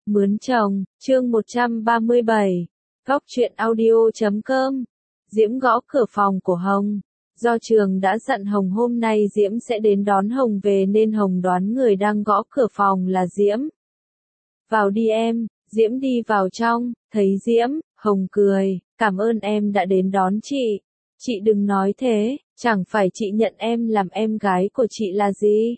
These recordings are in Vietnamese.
Mướn chồng, chương 137, Góc truyện audio.com. Diễm gõ cửa phòng của Hồng. Do Trường đã dặn Hồng hôm nay Diễm sẽ đến đón Hồng về nên Hồng đoán người đang gõ cửa phòng là Diễm. Vào đi em, Diễm đi vào trong, thấy Diễm, Hồng cười, cảm ơn em đã đến đón chị. Chị đừng nói thế, chẳng phải chị nhận em làm em gái của chị là gì?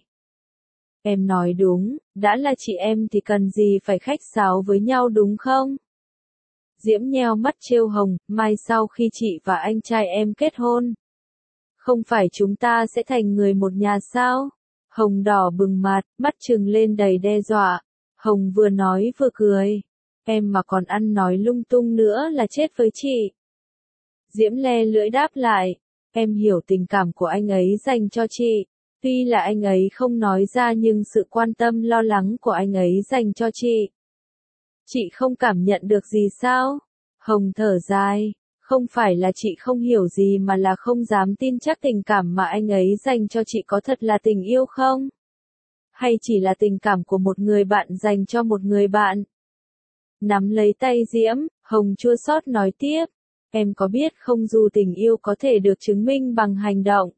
Em nói đúng, đã là chị em thì cần gì phải khách sáo với nhau đúng không? Diễm nheo mắt trêu Hồng, mai sau khi chị và anh trai em kết hôn, không phải chúng ta sẽ thành người một nhà sao? Hồng đỏ bừng mặt, mắt trừng lên đầy đe dọa. Hồng vừa nói vừa cười. Em mà còn ăn nói lung tung nữa là chết với chị. Diễm le lưỡi đáp lại. Em hiểu tình cảm của anh ấy dành cho chị. Tuy là anh ấy không nói ra nhưng sự quan tâm lo lắng của anh ấy dành cho chị không cảm nhận được gì sao? Hồng thở dài. Không phải là chị không hiểu gì mà là không dám tin chắc tình cảm mà anh ấy dành cho chị có thật là tình yêu không? Hay chỉ là tình cảm của một người bạn dành cho một người bạn? Nắm lấy tay Diễm, Hồng chua xót nói tiếp. Em có biết không, dù tình yêu có thể được chứng minh bằng hành động,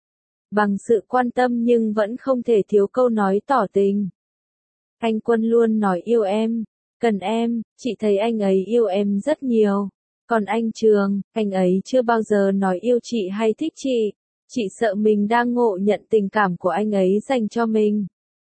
bằng sự quan tâm, nhưng vẫn không thể thiếu câu nói tỏ tình. Anh Quân luôn nói yêu em, cần em, chị thấy anh ấy yêu em rất nhiều. Còn anh Trường, anh ấy chưa bao giờ nói yêu chị hay thích chị. Chị sợ mình đang ngộ nhận tình cảm của anh ấy dành cho mình.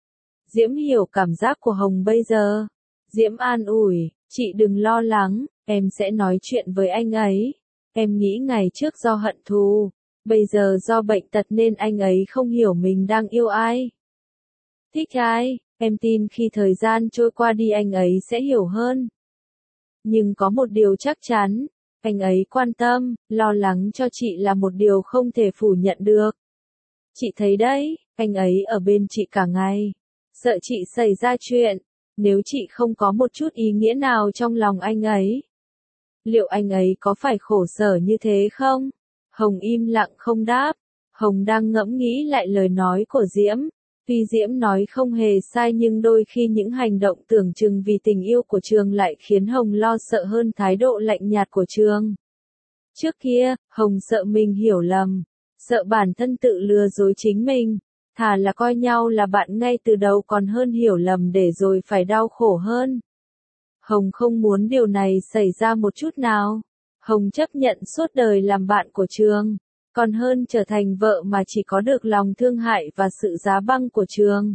Diễm hiểu cảm giác của Hồng bây giờ. Diễm an ủi, chị đừng lo lắng, em sẽ nói chuyện với anh ấy. Em nghĩ ngày trước do hận thù, bây giờ do bệnh tật nên anh ấy không hiểu mình đang yêu ai, thích ai. Em tin khi thời gian trôi qua đi anh ấy sẽ hiểu hơn. Nhưng có một điều chắc chắn, anh ấy quan tâm, lo lắng cho chị là một điều không thể phủ nhận được. Chị thấy đấy, anh ấy ở bên chị cả ngày, sợ chị xảy ra chuyện. Nếu chị không có một chút ý nghĩa nào trong lòng anh ấy, liệu anh ấy có phải khổ sở như thế không? Hồng im lặng không đáp. Hồng đang ngẫm nghĩ lại lời nói của Diễm. Tuy Diễm nói không hề sai nhưng đôi khi những hành động tưởng chừng vì tình yêu của Trường lại khiến Hồng lo sợ hơn thái độ lạnh nhạt của Trường. Trước kia, Hồng sợ mình hiểu lầm, sợ bản thân tự lừa dối chính mình. Thà là coi nhau là bạn ngay từ đầu còn hơn hiểu lầm để rồi phải đau khổ hơn. Hồng không muốn điều này xảy ra một chút nào. Hồng chấp nhận suốt đời làm bạn của Trường, còn hơn trở thành vợ mà chỉ có được lòng thương hại và sự giá băng của Trường.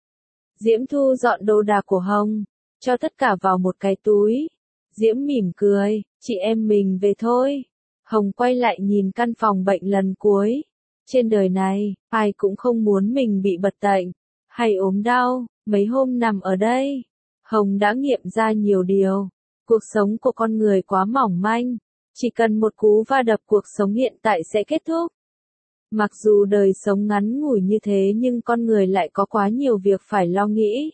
Diễm thu dọn đồ đạc của Hồng, cho tất cả vào một cái túi. Diễm mỉm cười, chị em mình về thôi. Hồng quay lại nhìn căn phòng bệnh lần cuối. Trên đời này, ai cũng không muốn mình bị bật bệnh, hay ốm đau. Mấy hôm nằm ở đây, Hồng đã nghiệm ra nhiều điều. Cuộc sống của con người quá mỏng manh. Chỉ cần một cú va đập cuộc sống hiện tại sẽ kết thúc. Mặc dù đời sống ngắn ngủi như thế nhưng con người lại có quá nhiều việc phải lo nghĩ.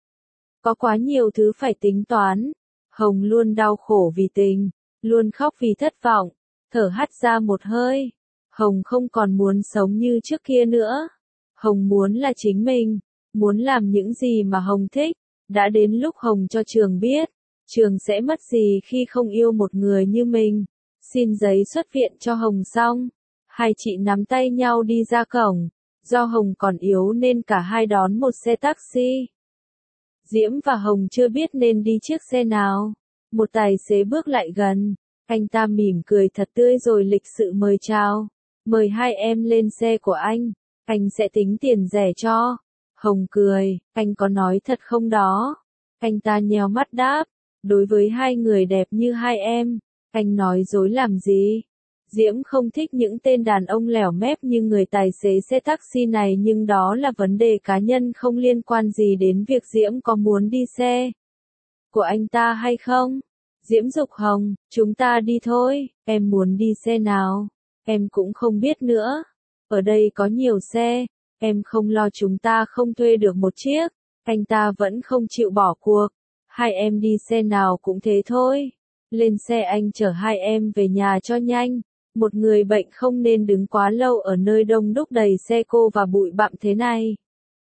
Có quá nhiều thứ phải tính toán. Hồng luôn đau khổ vì tình, luôn khóc vì thất vọng. Thở hắt ra một hơi. Hồng không còn muốn sống như trước kia nữa. Hồng muốn là chính mình, muốn làm những gì mà Hồng thích. Đã đến lúc Hồng cho Trường biết, Trường sẽ mất gì khi không yêu một người như mình. Xin giấy xuất viện cho Hồng xong, hai chị nắm tay nhau đi ra cổng. Do Hồng còn yếu nên cả hai đón một xe taxi. Diễm và Hồng chưa biết nên đi chiếc xe nào. Một tài xế bước lại gần, anh ta mỉm cười thật tươi rồi lịch sự mời chào. Mời hai em lên xe của anh sẽ tính tiền rẻ cho. Hồng cười, anh có nói thật không đó? Anh ta nheo mắt đáp, đối với hai người đẹp như hai em, anh nói dối làm gì? Diễm không thích những tên đàn ông lẻo mép như người tài xế xe taxi này, nhưng đó là vấn đề cá nhân không liên quan gì đến việc Diễm có muốn đi xe của anh ta hay không. Diễm giục Hồng, chúng ta đi thôi, em muốn đi xe nào? Em cũng không biết nữa. Ở đây có nhiều xe, em không lo chúng ta không thuê được một chiếc. Anh ta vẫn không chịu bỏ cuộc. Hai em đi xe nào cũng thế thôi. Lên xe anh chở hai em về nhà cho nhanh. Một người bệnh không nên đứng quá lâu ở nơi đông đúc đầy xe cộ và bụi bặm thế này.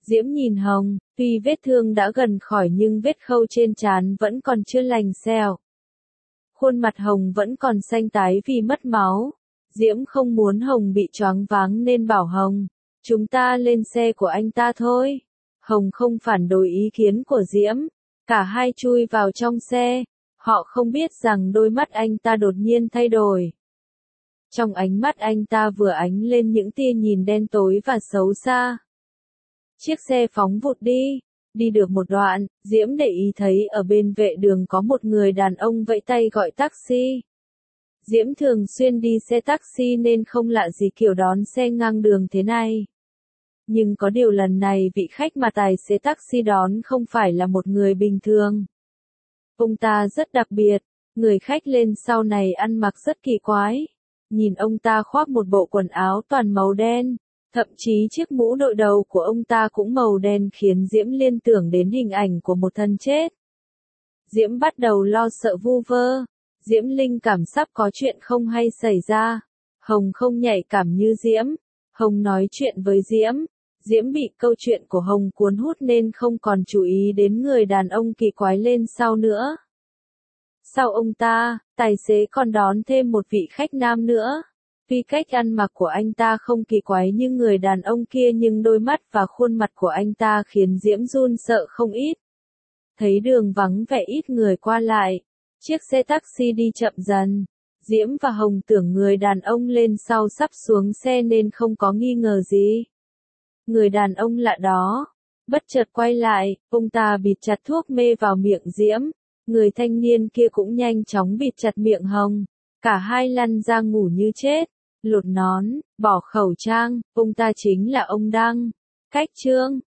Diễm nhìn Hồng, tuy vết thương đã gần khỏi nhưng vết khâu trên trán vẫn còn chưa lành sẹo. Khuôn mặt Hồng vẫn còn xanh tái vì mất máu. Diễm không muốn Hồng bị choáng váng nên bảo Hồng, chúng ta lên xe của anh ta thôi. Hồng không phản đối ý kiến của Diễm. Cả hai chui vào trong xe. Họ không biết rằng đôi mắt anh ta đột nhiên thay đổi. Trong ánh mắt anh ta vừa ánh lên những tia nhìn đen tối và xấu xa. Chiếc xe phóng vụt đi. Đi được một đoạn, Diễm để ý thấy ở bên vệ đường có một người đàn ông vẫy tay gọi taxi. Diễm thường xuyên đi xe taxi nên không lạ gì kiểu đón xe ngang đường thế này. Nhưng có điều lần này vị khách mà tài xế taxi đón không phải là một người bình thường. Ông ta rất đặc biệt, người khách lên sau này ăn mặc rất kỳ quái. Nhìn ông ta khoác một bộ quần áo toàn màu đen, thậm chí chiếc mũ đội đầu của ông ta cũng màu đen khiến Diễm liên tưởng đến hình ảnh của một thân chết. Diễm bắt đầu lo sợ vu vơ. Diễm linh cảm sắp có chuyện không hay xảy ra. Hồng không nhạy cảm như Diễm. Hồng nói chuyện với Diễm. Diễm bị câu chuyện của Hồng cuốn hút nên không còn chú ý đến người đàn ông kỳ quái lên sau nữa. Sau ông ta, tài xế còn đón thêm một vị khách nam nữa. Tuy cách ăn mặc của anh ta không kỳ quái như người đàn ông kia nhưng đôi mắt và khuôn mặt của anh ta khiến Diễm run sợ không ít. Thấy đường vắng vẻ ít người qua lại. Chiếc xe taxi đi chậm dần. Diễm và Hồng tưởng người đàn ông lên sau sắp xuống xe nên không có nghi ngờ gì. Người đàn ông lạ đó, bất chợt quay lại, ông ta bịt chặt thuốc mê vào miệng Diễm. Người thanh niên kia cũng nhanh chóng bịt chặt miệng Hồng. Cả hai lăn ra ngủ như chết, lột nón, bỏ khẩu trang, ông ta chính là ông Đăng. Cách chương